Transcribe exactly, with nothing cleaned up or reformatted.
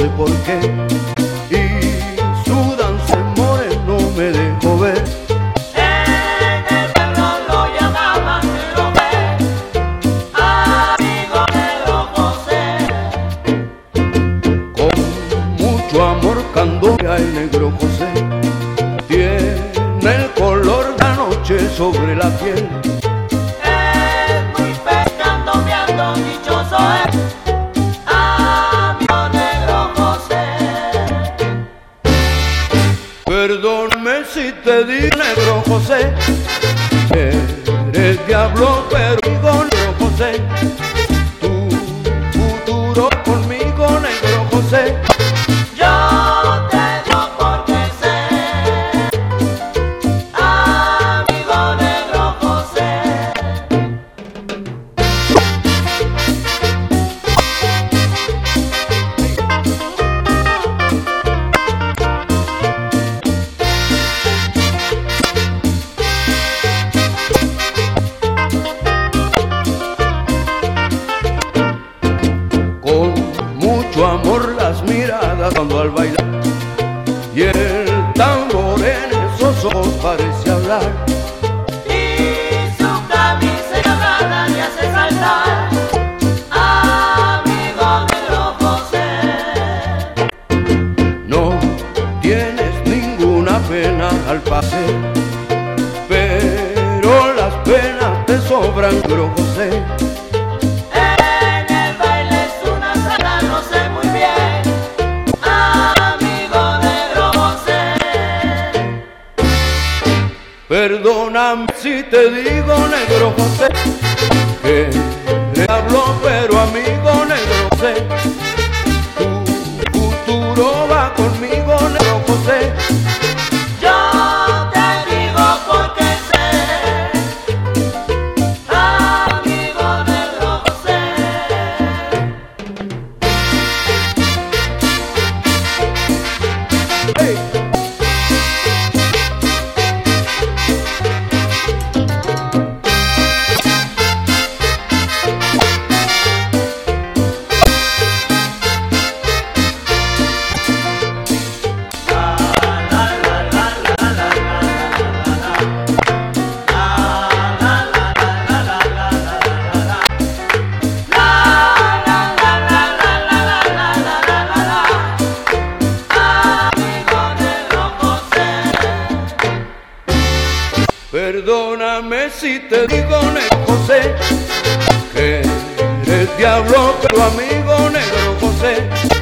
sé por qué, y su danza el moreno me dejó ver. En el pueblo lo llamaban Negro José, amigo Negro José. Con mucho amor candora el Negro José, tiene el color de la noche sobre la piel. Es muy pescando, meando, dichoso es, amigo Negro José. Perdóname si te digo, Negro José, eres diablo, pero digo, Negro José, tu futuro conmigo, Negro José. Yo te digo porque sé, amigo Negro José. Con mucho amor las miradas cuando al bailar, y el tambor en esos ojos parece hablar. Y su camisa llagrada le hace saltar, amigo Negro José. No tienes ninguna pena al pase, pero las penas te sobran, Negro José. En el baile es una sala, no sé muy bien, amigo Negro José. Perdóname si te digo, Negro José, que te hablo, pero amigo Negro José, tu futuro va conmigo, Negro José. Yo te digo porque sé, amigo Negro José. Hey. Perdóname si te digo, Negro José, que eres diablo, pero amigo Negro José.